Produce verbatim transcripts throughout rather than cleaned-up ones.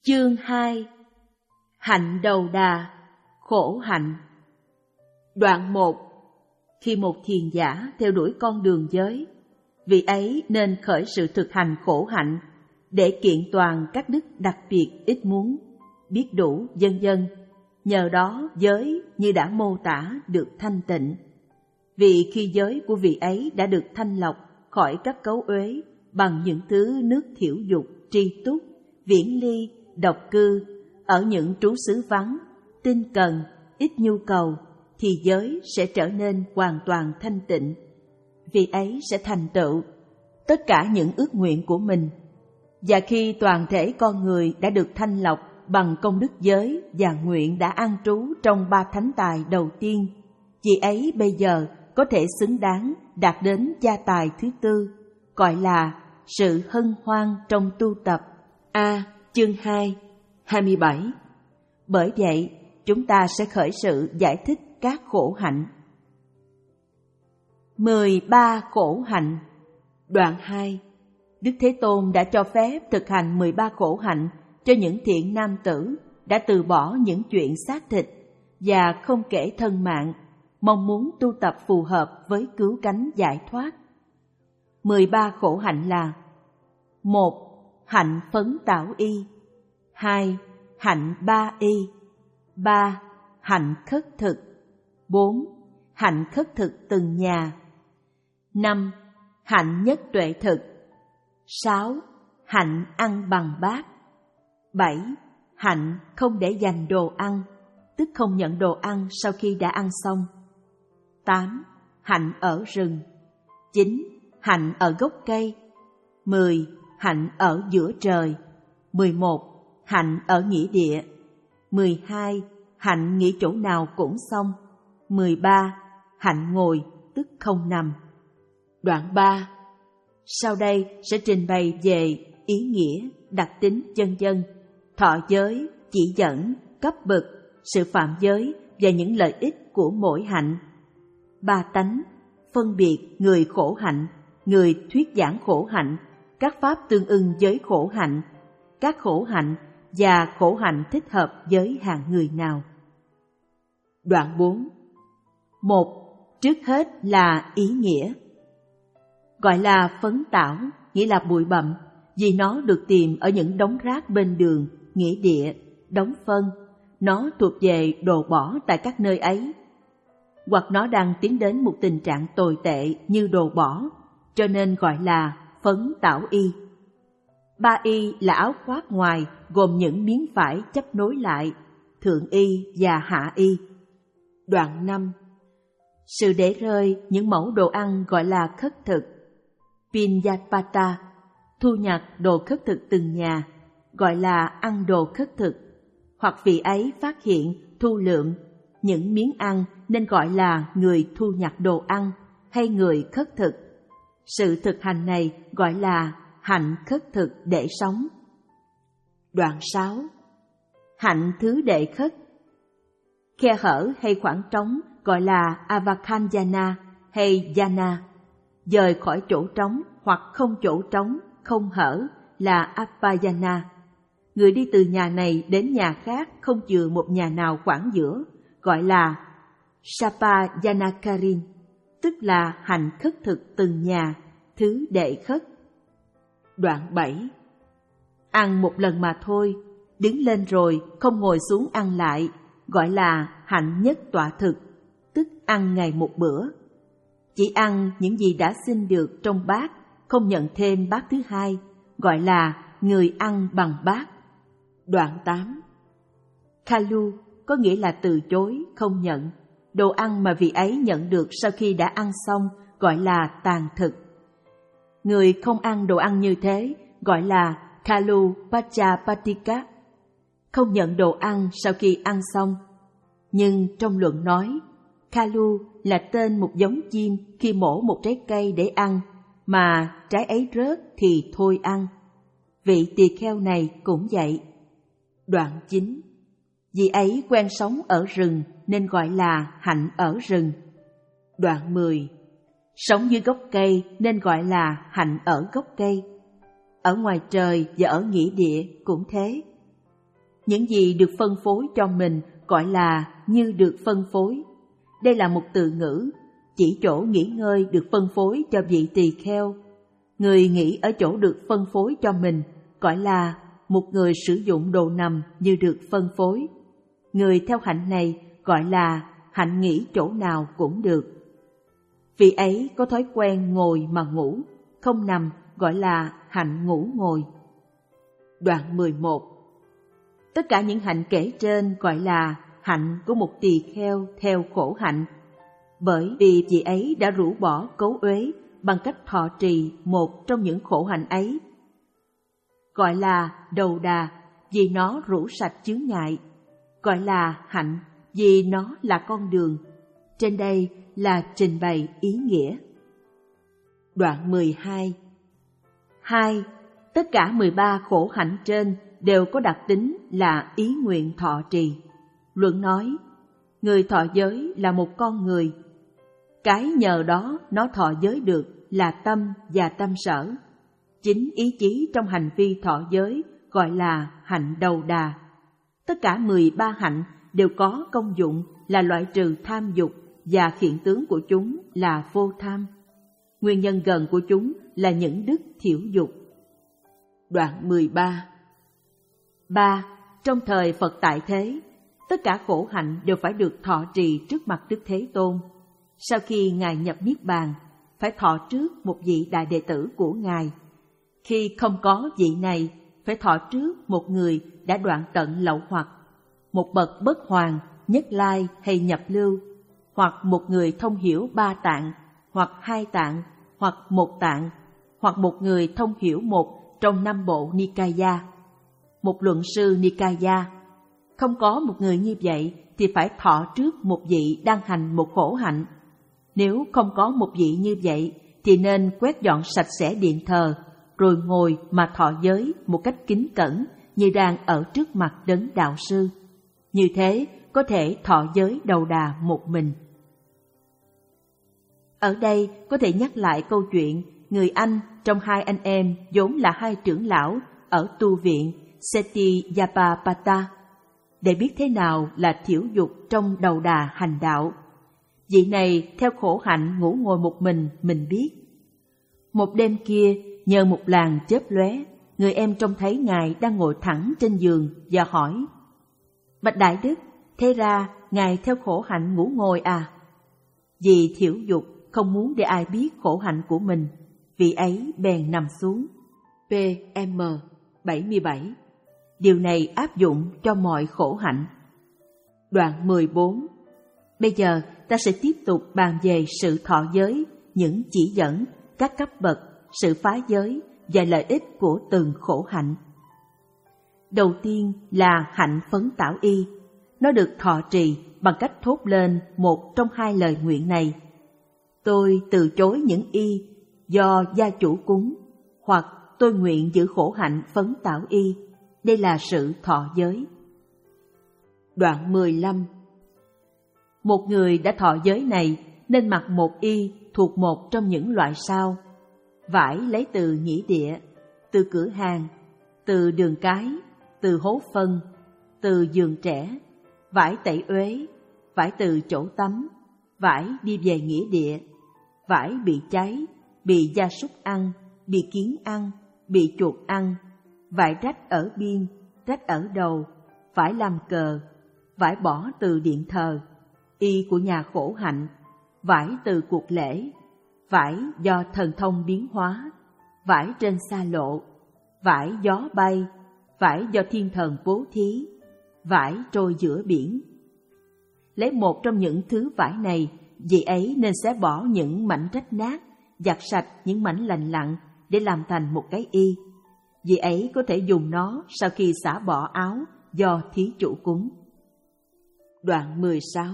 Chương hai. Hạnh đầu đà, khổ hạnh. Đoạn một. Khi một thiền giả theo đuổi con đường giới, vị ấy nên khởi sự thực hành khổ hạnh để kiện toàn các đức đặc biệt ít muốn, biết đủ vân vân. Nhờ đó giới như đã mô tả được thanh tịnh. Vì khi giới của vị ấy đã được thanh lọc khỏi các cấu uế bằng những thứ nước thiểu dục, tri túc, viễn ly, độc cư, ở những trú xứ vắng, tinh cần, ít nhu cầu, thì giới sẽ trở nên hoàn toàn thanh tịnh. Vị ấy sẽ thành tựu tất cả những ước nguyện của mình. Và khi toàn thể con người đã được thanh lọc bằng công đức giới và nguyện đã an trú trong ba thánh tài đầu tiên, vị ấy bây giờ có thể xứng đáng đạt đến gia tài thứ tư, gọi là sự hân hoan trong tu tập. A. Chương hai, hai mươi bảy. Bởi vậy, chúng ta sẽ khởi sự giải thích các khổ hạnh. mười ba khổ hạnh. Đoạn hai. Đức Thế Tôn đã cho phép thực hành mười ba khổ hạnh cho những thiện nam tử đã từ bỏ những chuyện xác thịt và không kể thân mạng, mong muốn tu tập phù hợp với cứu cánh giải thoát. mười ba khổ hạnh là: một. Hạnh phấn tảo y. Hai. Hạnh ba y. Ba. Hạnh khất thực. Bốn. Hạnh khất thực từng nhà. Năm. Hạnh nhất tuệ thực. Sáu. Hạnh ăn bằng bát. Bảy. Hạnh không để dành đồ ăn, tức không nhận đồ ăn sau khi đã ăn xong. Tám. Hạnh ở rừng. Chín. Hạnh ở gốc cây. Mười. Hạnh ở giữa trời. Mười một. Hạnh ở nghĩa địa. Mười hai. Hạnh nghỉ chỗ nào cũng xong. Mười ba. Hạnh ngồi, tức không nằm. Đoạn ba. Sau đây sẽ trình bày về ý nghĩa, đặc tính vân vân, thọ giới, chỉ dẫn, cấp bậc, sự phạm giới và những lợi ích của mỗi hạnh. Ba tánh, phân biệt người khổ hạnh, người thuyết giảng khổ hạnh, các pháp tương ưng với khổ hạnh, các khổ hạnh và khổ hạnh thích hợp với hạng người nào. Đoạn bốn. Một. Trước hết là ý nghĩa. Gọi là phấn tảo, nghĩa là bụi bặm, vì nó được tìm ở những đống rác bên đường, nghĩa địa, đống phân. Nó thuộc về đồ bỏ tại các nơi ấy. Hoặc nó đang tiến đến một tình trạng tồi tệ như đồ bỏ, cho nên gọi là phấn tảo y. Ba y là áo khoác ngoài gồm những miếng vải chấp nối lại, thượng y và hạ y. Đoạn năm. Sự để rơi những mẫu đồ ăn gọi là khất thực. Pinyapata, thu nhặt đồ khất thực từng nhà, gọi là ăn đồ khất thực. Hoặc vị ấy phát hiện, thu lượm những miếng ăn nên gọi là người thu nhặt đồ ăn hay người khất thực. Sự thực hành này gọi là hạnh khất thực để sống. Đoạn sáu. Hạnh thứ đệ khất. Khe hở hay khoảng trống gọi là avakanyana hay yana. Dời khỏi chỗ trống hoặc không chỗ trống, không hở là appayana. Người đi từ nhà này đến nhà khác không chừa một nhà nào khoảng giữa, gọi là sapayanakarin, tức là hạnh khất thực từng nhà, thứ đệ khất. Đoạn bảy. Ăn một lần mà thôi, đứng lên rồi không ngồi xuống ăn lại, gọi là hạnh nhất tọa thực, tức ăn ngày một bữa. Chỉ ăn những gì đã xin được trong bát, không nhận thêm bát thứ hai, gọi là người ăn bằng bát. Đoạn tám. Khalu có nghĩa là từ chối, không nhận. Đồ ăn mà vị ấy nhận được sau khi đã ăn xong gọi là tàn thực. Người không ăn đồ ăn như thế gọi là Khalu Pachapatika, không nhận đồ ăn sau khi ăn xong. Nhưng trong luận nói, Khalu là tên một giống chim khi mổ một trái cây để ăn, mà trái ấy rớt thì thôi ăn. Vị tỳ kheo này cũng vậy. Đoạn chín. Vị ấy quen sống ở rừng nên gọi là hạnh ở rừng. Đoạn mười. Sống dưới gốc cây nên gọi là hạnh ở gốc cây. Ở ngoài trời và ở nghĩa địa cũng thế. Những gì được phân phối cho mình gọi là như được phân phối. Đây là một từ ngữ chỉ chỗ nghỉ ngơi được phân phối cho vị tỳ kheo. Người nghỉ ở chỗ được phân phối cho mình gọi là một người sử dụng đồ nằm như được phân phối. Người theo hạnh này gọi là hạnh nghỉ chỗ nào cũng được. Vị ấy có thói quen ngồi mà ngủ, không nằm gọi là hạnh ngủ ngồi. Đoạn mười một. Tất cả những hạnh kể trên gọi là hạnh của một tỳ kheo theo khổ hạnh, bởi vì vị ấy đã rũ bỏ cấu uế bằng cách thọ trì một trong những khổ hạnh ấy. Gọi là đầu đà vì nó rũ sạch chướng ngại, gọi là hạnh vì nó là con đường. Trên đây là trình bày ý nghĩa. Đoạn mười hai. Hai. Tất cả mười ba khổ hạnh trên đều có đặc tính là ý nguyện thọ trì. Luận nói, người thọ giới là một con người. Cái nhờ đó nó thọ giới được là tâm và tâm sở. Chính ý chí trong hành vi thọ giới gọi là hạnh đầu đà. Tất cả mười ba hạnh đều có công dụng là loại trừ tham dục và hiện tướng của chúng là vô tham. Nguyên nhân gần của chúng là những đức thiểu dục. Đoạn mười ba. Ba. Trong thời Phật tại thế, tất cả khổ hạnh đều phải được thọ trì trước mặt Đức Thế Tôn. Sau khi Ngài nhập Niết Bàn, phải thọ trước một vị đại đệ tử của Ngài. Khi không có vị này, phải thọ trước một người đã đoạn tận lậu hoặc, một bậc bất hoàn, nhất lai hay nhập lưu, hoặc một người thông hiểu ba tạng, hoặc hai tạng, hoặc một tạng, hoặc một người thông hiểu một trong năm bộ Nikaya, một luận sư Nikaya. Không có một người như vậy thì phải thọ trước một vị đang hành một khổ hạnh. Nếu không có một vị như vậy thì nên quét dọn sạch sẽ điện thờ, rồi ngồi mà thọ giới một cách kính cẩn như đang ở trước mặt đấng đạo sư. Như thế có thể thọ giới đầu đà một mình. Ở đây có thể nhắc lại câu chuyện người anh trong hai anh em vốn là hai trưởng lão ở tu viện Setiyapapata, để biết thế nào là thiểu dục trong đầu đà hành đạo. Vị này theo khổ hạnh ngủ ngồi một mình, mình biết. Một đêm kia, nhờ một làn chớp lóe, người em trông thấy Ngài đang ngồi thẳng trên giường và hỏi: Bạch Đại Đức, thế ra Ngài theo khổ hạnh ngủ ngồi à? Vì thiểu dục không muốn để ai biết khổ hạnh của mình, vị ấy bèn nằm xuống. P M bảy mươi bảy. Điều này áp dụng cho mọi khổ hạnh. Đoạn mười bốn. Bây giờ ta sẽ tiếp tục bàn về sự thọ giới, những chỉ dẫn, các cấp bậc, sự phá giới và lợi ích của từng khổ hạnh. Đầu tiên là hạnh phấn tảo y. Nó được thọ trì bằng cách thốt lên một trong hai lời nguyện này: Tôi từ chối những y do gia chủ cúng, hoặc tôi nguyện giữ khổ hạnh phấn tảo y. Đây là sự thọ giới. Đoạn mười lăm. Một người đã thọ giới này nên mặc một y thuộc một trong những loại sau: vải lấy từ nhĩ địa, từ cửa hàng, từ đường cái, từ hố phân, từ giường trẻ, vải tẩy uế, vải từ chỗ tắm, vải đi về nghĩa địa, vải bị cháy, bị gia súc ăn, bị kiến ăn, bị chuột ăn, vải rách ở biên, rách ở đầu, vải làm cờ, vải bỏ từ điện thờ, y của nhà khổ hạnh, vải từ cuộc lễ, vải do thần thông biến hóa, vải trên xa lộ, vải gió bay, vải do thiên thần bố thí, vải trôi giữa biển. Lấy một trong những thứ vải này, vị ấy nên xé bỏ những mảnh rách nát, giặt sạch những mảnh lành lặn để làm thành một cái y. Vị ấy có thể dùng nó sau khi xả bỏ áo do thí chủ cúng. Đoạn mười sáu.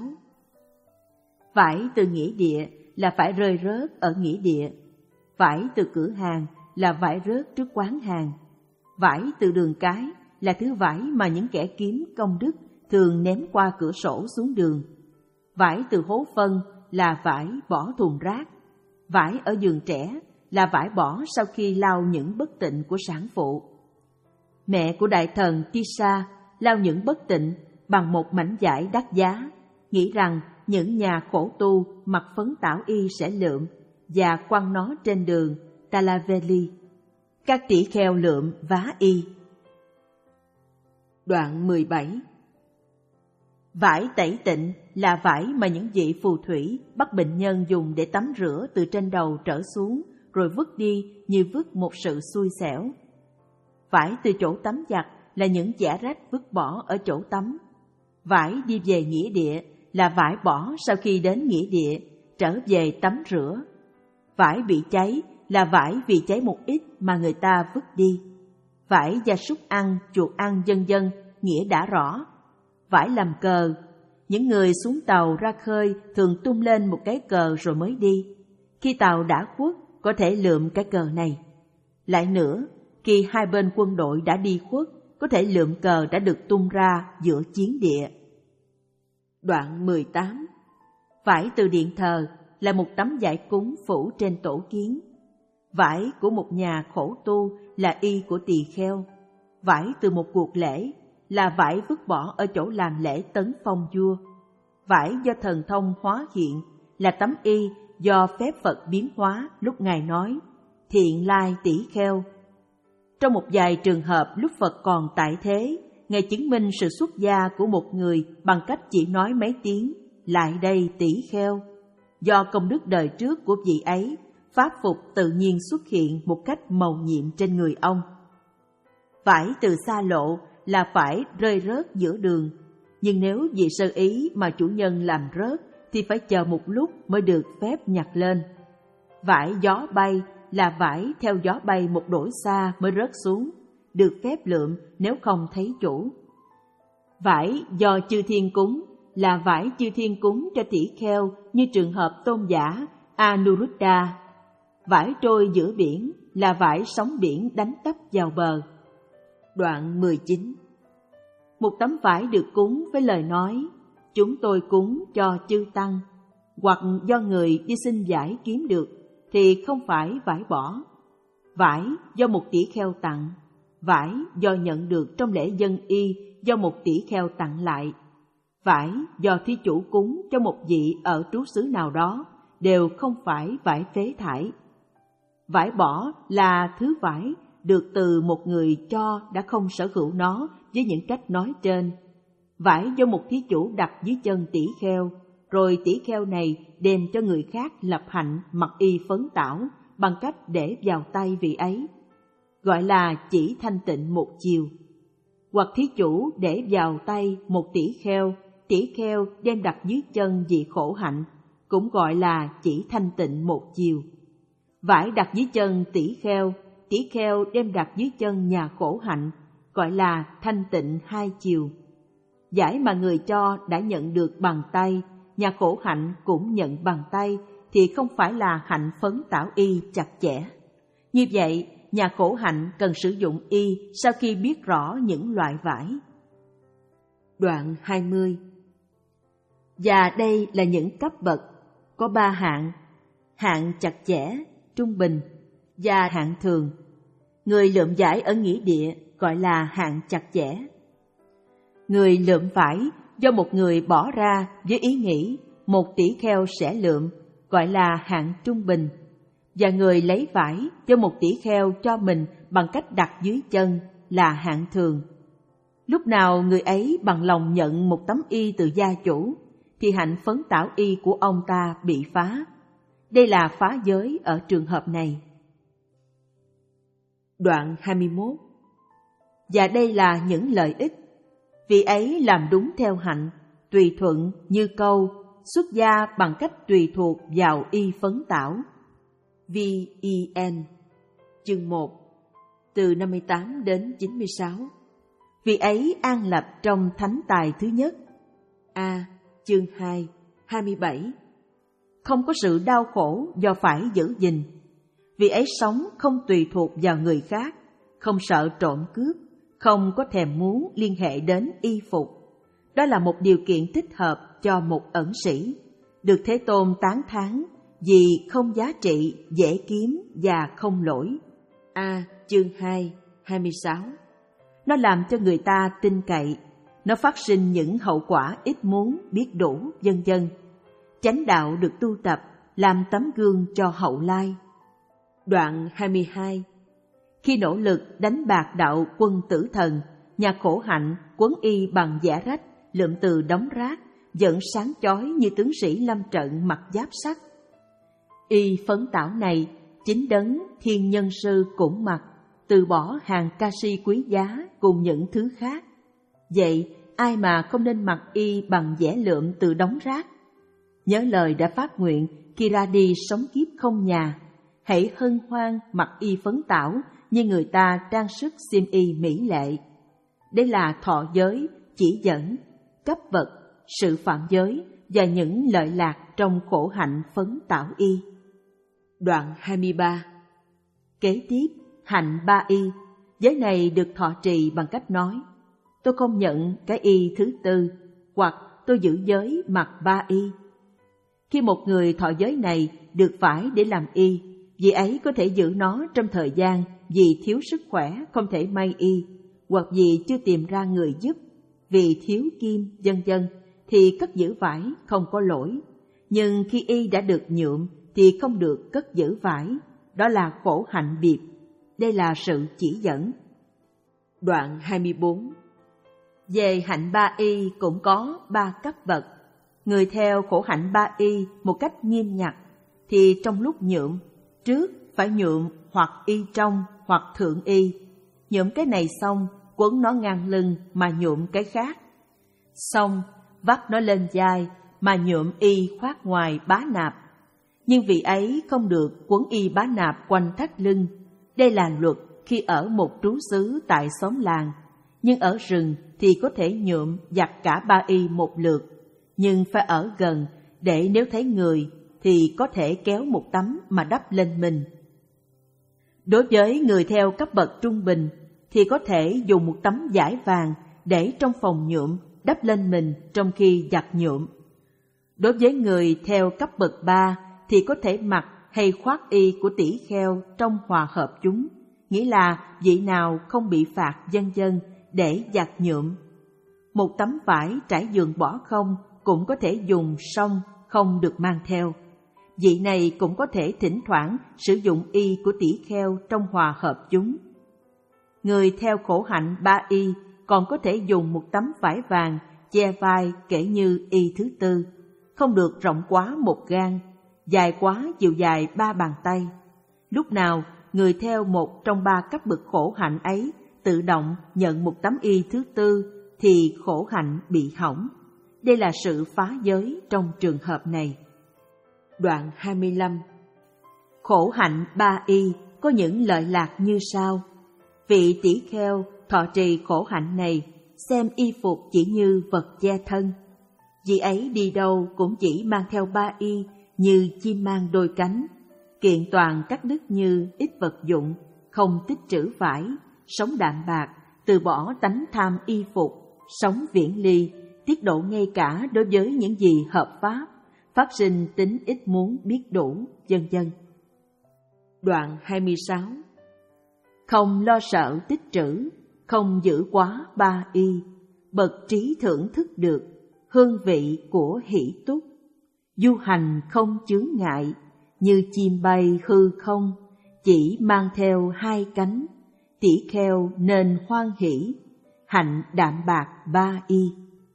Vải từ nghĩa địa là phải rơi rớt ở nghĩa địa. Vải từ cửa hàng là vải rớt trước quán hàng. Vải từ đường cái là thứ vải mà những kẻ kiếm công đức thường ném qua cửa sổ xuống đường. Vải từ hố phân là vải bỏ thùng rác. Vải ở giường trẻ là vải bỏ sau khi lau những bất tịnh của sản phụ. Mẹ của đại thần Tisa lau những bất tịnh bằng một mảnh vải đắt giá, nghĩ rằng những nhà khổ tu mặc phấn tảo y sẽ lượm và quăng nó trên đường Talaveli. Các tỷ kheo lượm vá y. Đoạn mười bảy. Vải tẩy tịnh là vải mà những vị phù thủy bắt bệnh nhân dùng để tắm rửa từ trên đầu trở xuống, rồi vứt đi như vứt một sự xui xẻo. Vải từ chỗ tắm giặt là những chẻ rách vứt bỏ ở chỗ tắm. Vải đi về nghĩa địa là vải bỏ sau khi đến nghĩa địa, trở về tắm rửa. Vải bị cháy là vải vì cháy một ít mà người ta vứt đi. Vải gia súc ăn, chuột ăn vân vân, nghĩa đã rõ. Vải làm cờ, những người xuống tàu ra khơi thường tung lên một cái cờ rồi mới đi. Khi tàu đã khuất, có thể lượm cái cờ này. Lại nữa, khi hai bên quân đội đã đi khuất, có thể lượm cờ đã được tung ra giữa chiến địa. Đoạn mười tám. Vải từ điện thờ là một tấm vải cúng phủ trên tổ kiến. Vải của một nhà khổ tu là y của tỳ kheo. Vải từ một cuộc lễ là vải vứt bỏ ở chỗ làm lễ tấn phong vua. Vải do thần thông hóa hiện là tấm y do phép Phật biến hóa lúc Ngài nói thiện lai tỷ kheo. Trong một vài trường hợp lúc Phật còn tại thế, Ngài chứng minh sự xuất gia của một người bằng cách chỉ nói mấy tiếng lại đây tỷ kheo. Do công đức đời trước của vị ấy, pháp phục tự nhiên xuất hiện một cách mầu nhiệm trên người ông. Vải từ xa lộ là phải rơi rớt giữa đường, nhưng nếu vì sơ ý mà chủ nhân làm rớt thì phải chờ một lúc mới được phép nhặt lên. Vải gió bay là vải theo gió bay một đổi xa mới rớt xuống, được phép lượm nếu không thấy chủ. Vải do chư thiên cúng là vải chư thiên cúng cho tỷ kheo như trường hợp tôn giả Anuruddha. Vải trôi giữa biển là vải sóng biển đánh tấp vào bờ. Đoạn mười chín. Một tấm vải được cúng với lời nói chúng tôi cúng cho chư tăng, hoặc do người đi xin vải kiếm được thì không phải vải bỏ. Vải do một tỷ kheo tặng, vải do nhận được trong lễ dân y do một tỷ kheo tặng lại, vải do thí chủ cúng cho một vị ở trú xứ nào đó đều không phải vải phế thải. Vải bỏ là thứ vải được từ một người cho đã không sở hữu nó với những cách nói trên. Vải do một thí chủ đặt dưới chân tỷ kheo, rồi tỷ kheo này đem cho người khác lập hạnh mặc y phấn tảo bằng cách để vào tay vị ấy, gọi là chỉ thanh tịnh một chiều. Hoặc thí chủ để vào tay một tỷ kheo, tỷ kheo đem đặt dưới chân vị khổ hạnh, cũng gọi là chỉ thanh tịnh một chiều. Vải đặt dưới chân tỷ kheo, tỷ kheo đem đặt dưới chân nhà khổ hạnh, gọi là thanh tịnh hai chiều. Vải mà người cho đã nhận được bằng tay, nhà khổ hạnh cũng nhận bằng tay, thì không phải là hạnh phấn tảo y chặt chẽ. Như vậy, nhà khổ hạnh cần sử dụng y sau khi biết rõ những loại vải. Đoạn hai mươi. Và đây là những cấp bậc, có ba hạng: hạng chặt chẽ, trung bình và hạng thường. Người lượm vải ở nghĩa địa gọi là hạng chặt chẽ. Người lượm vải do một người bỏ ra với ý nghĩ một tỷ kheo sẽ lượm gọi là hạng trung bình, và người lấy vải do một tỷ kheo cho mình bằng cách đặt dưới chân là hạng thường. Lúc nào người ấy bằng lòng nhận một tấm y từ gia chủ thì hạnh phấn tảo y của ông ta bị phá. Đây là phá giới ở trường hợp này. Đoạn hai mươi mốt. Và đây là những lợi ích. Vị ấy làm đúng theo hạnh, tùy thuận như câu xuất gia bằng cách tùy thuộc vào y phấn tảo. V E N chương một từ năm mươi tám đến chín mươi sáu. Vị ấy an lập trong thánh tài thứ nhất. A. Chương hai, hai mươi bảy. Không có sự đau khổ do phải giữ gìn. Vị ấy sống không tùy thuộc vào người khác, không sợ trộm cướp, không có thèm muốn liên hệ đến y phục. Đó là một điều kiện thích hợp cho một ẩn sĩ, được Thế Tôn tán thán vì không giá trị, dễ kiếm và không lỗi. A. Chương hai, hai mươi sáu. Nó làm cho người ta tin cậy, nó phát sinh những hậu quả ít muốn, biết đủ, vân vân. Chánh đạo được tu tập làm tấm gương cho hậu lai. Đoạn hai mươi hai. Khi nỗ lực đánh bạc đạo quân tử thần, nhà khổ hạnh quấn y bằng giả rách, lượm từ đống rác, vẫn sáng chói như tướng sĩ lâm trận mặc giáp sắt. Y phấn tảo này, chính đấng thiên nhân sư cũng mặc, từ bỏ hàng ca si quý giá cùng những thứ khác. Vậy ai mà không nên mặc y bằng vẽ lượm từ đống rác? Nhớ lời đã phát nguyện khi ra đi sống kiếp không nhà, hãy hân hoan mặc y phấn tảo như người ta trang sức xiêm y mỹ lệ. Đây là thọ giới, chỉ dẫn, cấp vật, sự phạm giới và những lợi lạc trong khổ hạnh phấn tảo y. Đoạn hai mươi ba. Kế tiếp, hạnh ba y, giới này được thọ trì bằng cách nói: tôi không nhận cái y thứ tư, hoặc tôi giữ giới mặc ba y. Khi một người thọ giới này được phải để làm y, vì ấy có thể giữ nó trong thời gian vì thiếu sức khỏe không thể may y, hoặc vì chưa tìm ra người giúp, vì thiếu kim, vân vân, thì cất giữ vải không có lỗi. Nhưng khi y đã được nhuộm thì không được cất giữ vải, đó là khổ hạnh biệt. Đây là sự chỉ dẫn. Đoạn hai mươi bốn. Về hạnh ba y cũng có ba cấp bậc. Người theo khổ hạnh ba y một cách nghiêm ngặt thì trong lúc nhuộm, trước phải nhuộm hoặc y trong hoặc thượng y. Nhuộm cái này xong, quấn nó ngang lưng mà nhuộm cái khác. Xong, vắt nó lên vai mà nhuộm y khoác ngoài bá nạp. Nhưng vì ấy không được quấn y bá nạp quanh thắt lưng. Đây là luật khi ở một trú xứ tại xóm làng. Nhưng ở rừng thì có thể nhuộm giặt cả ba y một lượt. Nhưng phải ở gần để nếu thấy người thì có thể kéo một tấm mà đắp lên mình. Đối với người theo cấp bậc trung bình thì có thể dùng một tấm vải vàng để trong phòng nhuộm đắp lên mình trong khi giặt nhuộm. Đối với người theo cấp bậc ba thì có thể mặc hay khoác y của tỷ kheo trong hòa hợp chúng, nghĩa là vị nào không bị phạt vân vân để giặt nhuộm. Một tấm vải trải giường bỏ không cũng có thể dùng xong, không được mang theo. Vị này cũng có thể thỉnh thoảng sử dụng y của tỷ kheo trong hòa hợp chúng. Người theo khổ hạnh ba y còn có thể dùng một tấm vải vàng che vai kể như y thứ tư, không được rộng quá một gang, dài quá chiều dài ba bàn tay. Lúc nào người theo một trong ba cấp bậc khổ hạnh ấy tự động nhận một tấm y thứ tư thì khổ hạnh bị hỏng. Đây là sự phá giới trong trường hợp này. Đoạn hai mươi lăm. Khổ hạnh ba y có những lợi lạc như sau. Vị tỷ kheo thọ trì khổ hạnh này xem y phục chỉ như vật che thân. Vị ấy đi đâu cũng chỉ mang theo ba y như chim mang đôi cánh, kiện toàn các đức như ít vật dụng, không tích trữ vải, sống đạm bạc, từ bỏ tánh tham y phục, sống viễn ly, tiết độ ngay cả đối với những gì hợp pháp, phát sinh tính ít muốn biết đủ, vân vân. Đoạn hai mươi sáu. Không lo sợ tích trữ, không giữ quá ba y, bậc trí thưởng thức được hương vị của hỷ túc. Du hành không chướng ngại, như chim bay hư không, chỉ mang theo hai cánh, tỷ kheo nên hoan hỷ, hạnh đạm bạc ba y.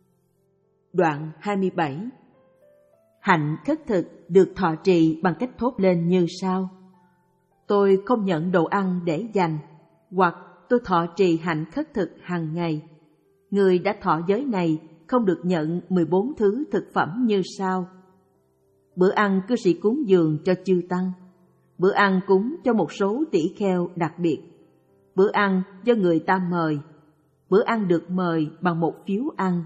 Đoạn hai mươi bảy. Hạnh khất thực được thọ trì bằng cách thốt lên như sau: tôi không nhận đồ ăn để dành, hoặc tôi thọ trì hạnh khất thực hàng ngày. Người đã thọ giới này không được nhận mười bốn thứ thực phẩm như sau: bữa ăn cư sĩ cúng dường cho chư tăng, bữa ăn cúng cho một số tỷ kheo đặc biệt, bữa ăn do người ta mời, bữa ăn được mời bằng một phiếu ăn,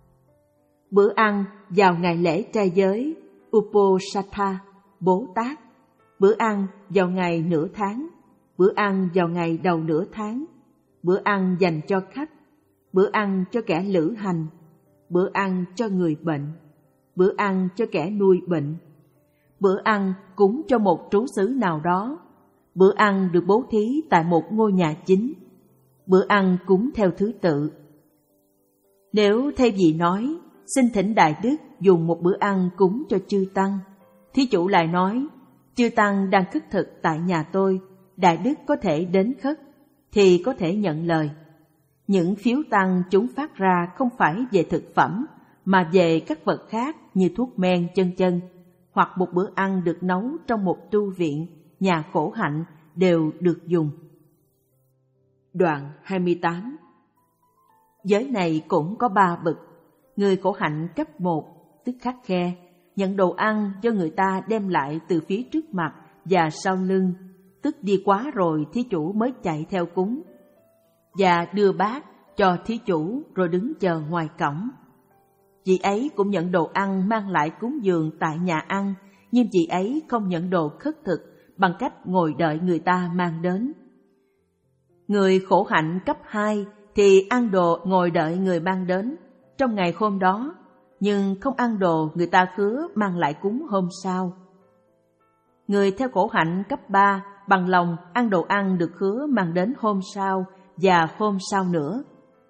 bữa ăn vào ngày lễ trai giới Uposatha, Bố Tát, bữa ăn vào ngày nửa tháng, bữa ăn vào ngày đầu nửa tháng, bữa ăn dành cho khách, bữa ăn cho kẻ lữ hành, bữa ăn cho người bệnh, bữa ăn cho kẻ nuôi bệnh, bữa ăn cúng cho một trú xứ nào đó, bữa ăn được bố thí tại một ngôi nhà chính, bữa ăn cúng theo thứ tự. Nếu thay vì nói, xin thỉnh Đại Đức dùng một bữa ăn cúng cho chư Tăng, thí chủ lại nói, chư Tăng đang khất thực tại nhà tôi, Đại Đức có thể đến khất, thì có thể nhận lời. Những phiếu tăng chúng phát ra không phải về thực phẩm, mà về các vật khác như thuốc men chân chân, hoặc một bữa ăn được nấu trong một tu viện, nhà khổ hạnh đều được dùng. Đoạn hai mươi tám. Giới này cũng có ba bậc. Người khổ hạnh cấp một, tức khắt khe, nhận đồ ăn do người ta đem lại từ phía trước mặt và sau lưng, tức đi quá rồi thí chủ mới chạy theo cúng, và đưa bát cho thí chủ rồi đứng chờ ngoài cổng. Chị ấy cũng nhận đồ ăn mang lại cúng dường tại nhà ăn, nhưng chị ấy không nhận đồ khất thực bằng cách ngồi đợi người ta mang đến. Người khổ hạnh cấp hai thì ăn đồ ngồi đợi người mang đến trong ngày hôm đó, nhưng không ăn đồ người ta khứa mang lại cúng hôm sau. Người theo khổ hạnh cấp ba bằng lòng ăn đồ ăn được khứa mang đến hôm sau và hôm sau nữa.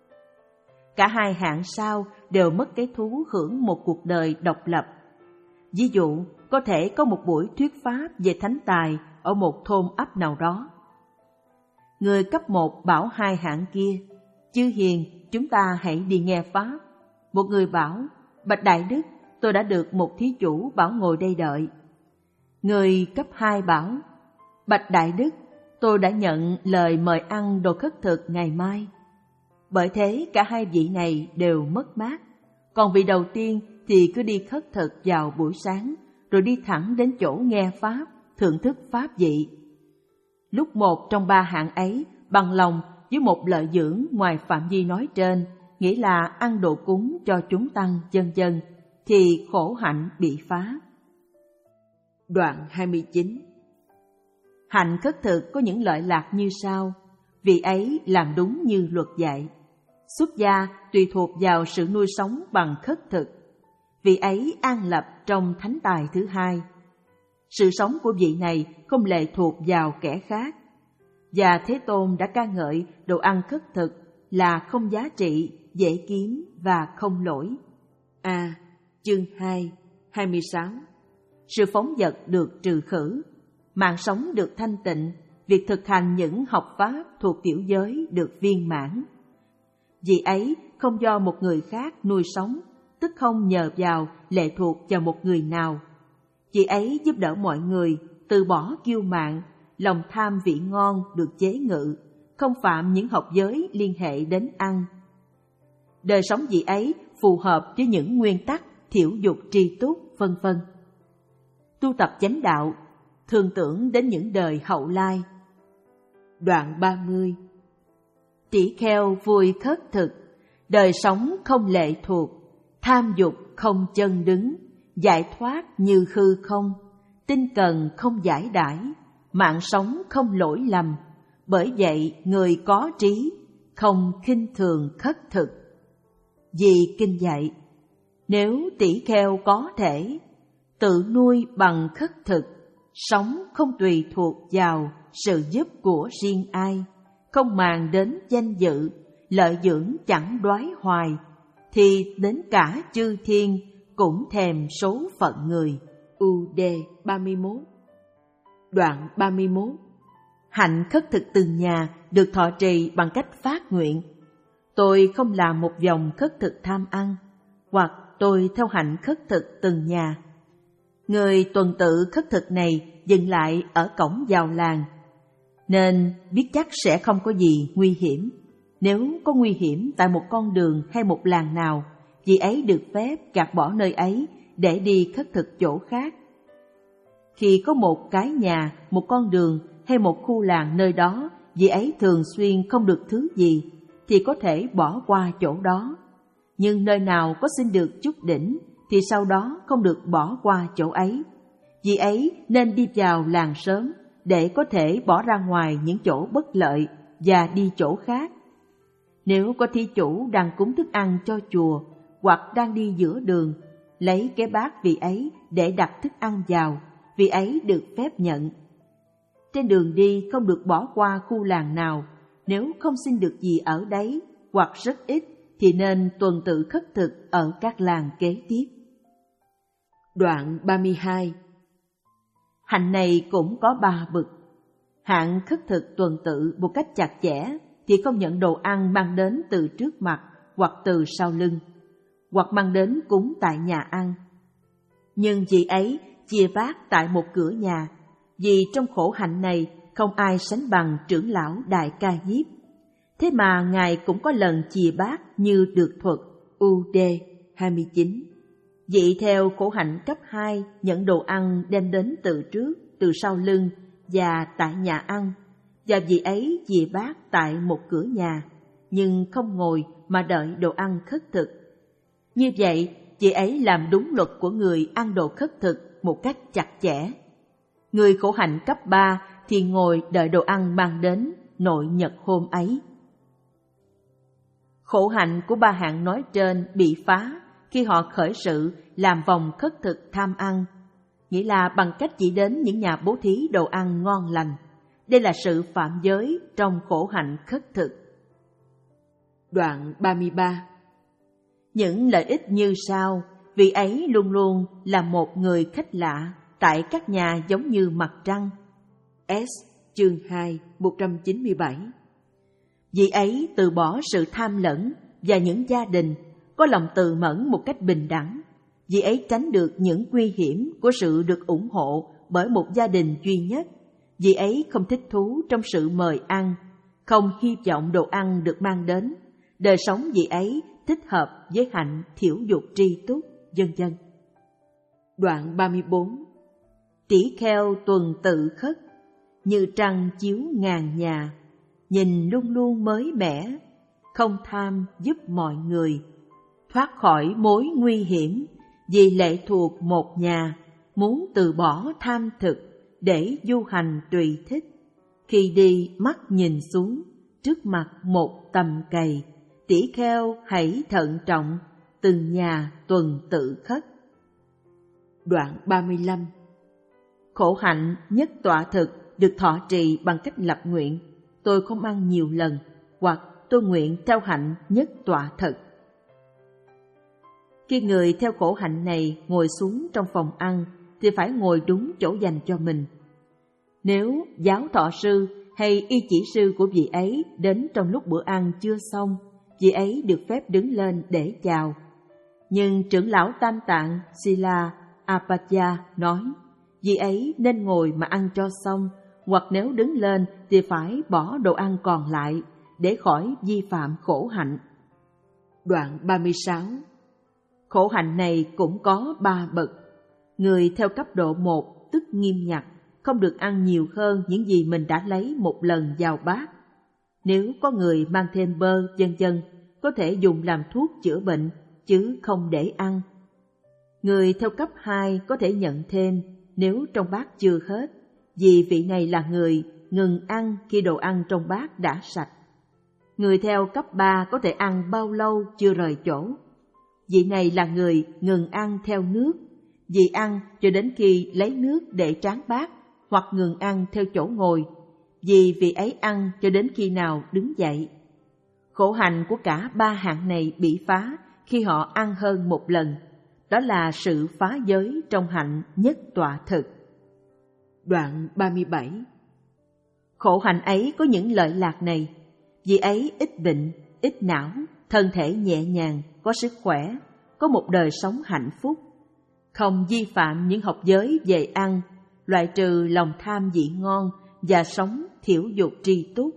Cả hai hạng sau đều mất cái thú hưởng một cuộc đời độc lập. Ví dụ, có thể có một buổi thuyết pháp về thánh tài ở một thôn ấp nào đó. Người cấp một bảo hai hạng kia, chư hiền, chúng ta hãy đi nghe pháp. Một người bảo, bạch Đại Đức, tôi đã được một thí chủ bảo ngồi đây đợi. Người cấp hai bảo, bạch Đại Đức, tôi đã nhận lời mời ăn đồ khất thực ngày mai. Bởi thế cả hai vị này đều mất mát. Còn vị đầu tiên thì cứ đi khất thực vào buổi sáng, rồi đi thẳng đến chỗ nghe pháp, thưởng thức pháp vị. Lúc một trong ba hạng ấy bằng lòng với một lợi dưỡng ngoài phạm vi nói trên, nghĩa là ăn đồ cúng cho chúng tăng vân vân, thì khổ hạnh bị phá. Đoạn hai mươi chín. Hạnh khất thực có những lợi lạc như sau. Vị ấy làm đúng như luật dạy. Xuất gia tùy thuộc vào sự nuôi sống bằng khất thực. Vị ấy an lập trong thánh tài thứ hai. Sự sống của vị này không lệ thuộc vào kẻ khác. Và Thế Tôn đã ca ngợi đồ ăn khất thực là không giá trị, dễ kiếm và không lỗi. A. À, chương hai, hai mươi sáu. Sự phóng dật được trừ khử, mạng sống được thanh tịnh, việc thực hành những học pháp thuộc tiểu giới được viên mãn. Vì ấy không do một người khác nuôi sống, tức không nhờ vào lệ thuộc vào một người nào. Vì ấy giúp đỡ mọi người từ bỏ kiêu mạn, lòng tham vị ngon được chế ngự, không phạm những học giới liên hệ đến ăn. Đời sống vị ấy phù hợp với những nguyên tắc thiểu dục tri túc, vân vân. Tu tập chánh đạo, thường tưởng đến những đời hậu lai. Đoạn ba mươi. Tỷ kheo vui khất thực, đời sống không lệ thuộc, tham dục không chân đứng, giải thoát như hư không, tinh cần không giải đãi, mạng sống không lỗi lầm. Bởi vậy người có trí không khinh thường khất thực. Vì kinh dạy, nếu tỷ kheo có thể tự nuôi bằng khất thực, sống không tùy thuộc vào sự giúp của riêng ai, không màng đến danh dự, lợi dưỡng chẳng đoái hoài, thì đến cả chư thiên cũng thèm số phận người. U D ba mươi mốt. Đoạn ba mươi mốt. Hạnh khất thực từng nhà được thọ trì bằng cách phát nguyện. Tôi không làm một vòng khất thực tham ăn, hoặc tôi theo hạnh khất thực từng nhà. Người tuần tự khất thực này dừng lại ở cổng vào làng, nên biết chắc sẽ không có gì nguy hiểm. Nếu có nguy hiểm tại một con đường hay một làng nào, vị ấy được phép gạt bỏ nơi ấy để đi khất thực chỗ khác. Khi có một cái nhà, một con đường hay một khu làng nơi đó, vị ấy thường xuyên không được thứ gì, thì có thể bỏ qua chỗ đó. Nhưng nơi nào có xin được chút đỉnh, thì sau đó không được bỏ qua chỗ ấy. Vì ấy nên đi vào làng sớm, để có thể bỏ ra ngoài những chỗ bất lợi và đi chỗ khác. Nếu có thí chủ đang cúng thức ăn cho chùa, hoặc đang đi giữa đường, lấy cái bát vị ấy để đặt thức ăn vào, vị ấy được phép nhận. Trên đường đi không được bỏ qua khu làng nào, nếu không xin được gì ở đấy, hoặc rất ít, thì nên tuần tự khất thực ở các làng kế tiếp. Đoạn ba mươi hai. Hạnh này cũng có ba bậc. Hạng khất thực tuần tự một cách chặt chẽ thì không nhận đồ ăn mang đến từ trước mặt hoặc từ sau lưng, hoặc mang đến cúng tại nhà ăn. Nhưng vị ấy chia bát tại một cửa nhà, vì trong khổ hạnh này không ai sánh bằng trưởng lão Đại Ca Diếp. Thế mà Ngài cũng có lần chia bát như được thuật U D hai mươi chín. Vị theo khổ hạnh cấp hai nhận đồ ăn đem đến từ trước, từ sau lưng và tại nhà ăn, và vị ấy chia bát tại một cửa nhà, nhưng không ngồi mà đợi đồ ăn khất thực. Như vậy, vị ấy làm đúng luật của người ăn đồ khất thực một cách chặt chẽ. Người khổ hạnh cấp ba thì ngồi đợi đồ ăn mang đến nội nhật hôm ấy. Khổ hạnh của ba hạng nói trên bị phá khi họ khởi sự làm vòng khất thực tham ăn, nghĩa là bằng cách chỉ đến những nhà bố thí đồ ăn ngon lành. Đây là sự phạm giới trong khổ hạnh khất thực. Đoạn ba mươi ba. Những lợi ích như sau, vị ấy luôn luôn là một người khách lạ tại các nhà giống như mặt trăng. S. Chương hai, một trăm chín mươi bảy. Vị ấy từ bỏ sự tham lẫn và những gia đình, có lòng từ mẫn một cách bình đẳng. Vị ấy tránh được những nguy hiểm của sự được ủng hộ bởi một gia đình duy nhất. Vị ấy không thích thú trong sự mời ăn, không hy vọng đồ ăn được mang đến. Đời sống vị ấy thích hợp với hạnh thiểu dục tri túc, vân vân. Đoạn ba mươi bốn. Tỷ kheo tuần tự khất, như trăng chiếu ngàn nhà, nhìn luôn luôn mới mẻ, không tham giúp mọi người, thoát khỏi mối nguy hiểm vì lệ thuộc một nhà, muốn từ bỏ tham thực để du hành tùy thích. Khi đi mắt nhìn xuống, trước mặt một tầm cày, tỷ kheo hãy thận trọng, từng nhà tuần tự khất. Đoạn ba mươi lăm. Khổ hạnh nhất tọa thực được thọ trì bằng cách lập nguyện: tôi không ăn nhiều lần, hoặc tôi nguyện theo hạnh nhất tọa thực. Khi người theo khổ hạnh này ngồi xuống trong phòng ăn thì phải ngồi đúng chỗ dành cho mình. Nếu giáo thọ sư hay y chỉ sư của vị ấy đến trong lúc bữa ăn chưa xong, vị ấy được phép đứng lên để chào. Nhưng trưởng lão Tam Tạng Sila Apatya nói, vị ấy nên ngồi mà ăn cho xong, hoặc nếu đứng lên thì phải bỏ đồ ăn còn lại để khỏi vi phạm khổ hạnh. Đoạn ba mươi sáu. Khổ hạnh này cũng có ba bậc. Người theo cấp độ một tức nghiêm ngặt, không được ăn nhiều hơn những gì mình đã lấy một lần vào bát. Nếu có người mang thêm bơ, vân vân, có thể dùng làm thuốc chữa bệnh, chứ không để ăn. Người theo cấp hai có thể nhận thêm nếu trong bát chưa hết, vì vị này là người ngừng ăn khi đồ ăn trong bát đã sạch. Người theo cấp ba có thể ăn bao lâu chưa rời chỗ. Vị này là người ngừng ăn theo nước, vì ăn cho đến khi lấy nước để tráng bát, hoặc ngừng ăn theo chỗ ngồi, vì vị ấy ăn cho đến khi nào đứng dậy. Khổ hạnh của cả ba hạng này bị phá khi họ ăn hơn một lần. Đó là sự phá giới trong hạnh nhất tọa thực. Đoạn ba mươi bảy. Khổ hạnh ấy có những lợi lạc này: vì ấy ít bệnh, ít não, thân thể nhẹ nhàng, có sức khỏe, có một đời sống hạnh phúc, không vi phạm những học giới về ăn, loại trừ lòng tham vị ngon và sống thiểu dục tri túc.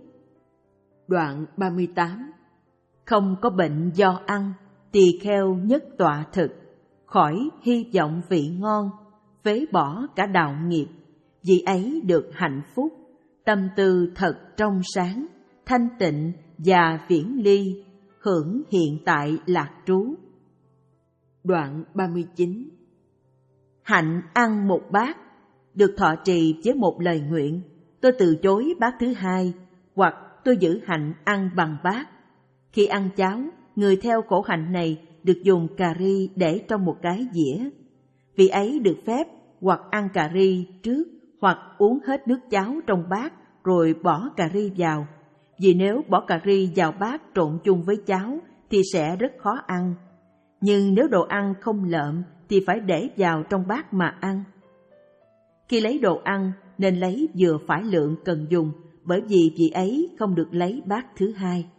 Đoạn ba mươi tám. Không có bệnh do ăn, tỳ kheo nhất tọa thực, khỏi hy vọng vị ngon, phế bỏ cả đạo nghiệp, vì ấy được hạnh phúc, tâm tư thật trong sáng, thanh tịnh và viễn ly, hưởng hiện tại lạc trú. Đoạn ba mươi chín. Hạnh ăn một bát, được thọ trì với một lời nguyện: tôi từ chối bát thứ hai, hoặc tôi giữ hạnh ăn bằng bát. Khi ăn cháo, người theo khổ hạnh này được dùng cà ri để trong một cái dĩa. Vị ấy được phép hoặc ăn cà ri trước, hoặc uống hết nước cháo trong bát rồi bỏ cà ri vào. Vì nếu bỏ cà ri vào bát trộn chung với cháo thì sẽ rất khó ăn. Nhưng nếu đồ ăn không lợm thì phải để vào trong bát mà ăn. Khi lấy đồ ăn nên lấy vừa phải lượng cần dùng, bởi vì vị ấy không được lấy bát thứ hai.